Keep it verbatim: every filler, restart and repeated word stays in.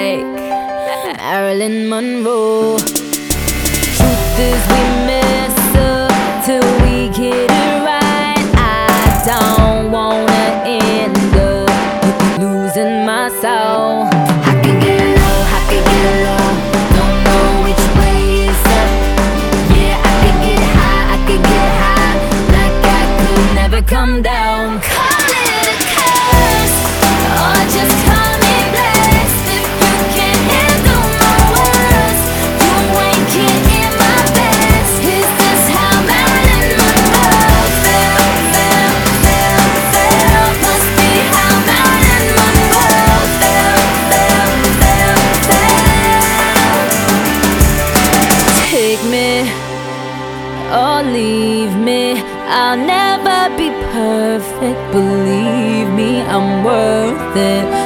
like Marilyn Monroe. Truth is we mess up till we get it right. I don't wanna end up losing my soul. I can get low, I can get low, don't know which way is up. Yeah, I can get high, I can get high, like I could never come down. Call it a curse, or just call me blessed. If you can't handle my words, you ain't getting my best. Is this how Marilyn Monroe felt, felt, felt, felt? Must be how Marilyn Monroe felt, felt, felt, felt. Take me or leave me, I'll never be perfect. Believe me, I'm worth it.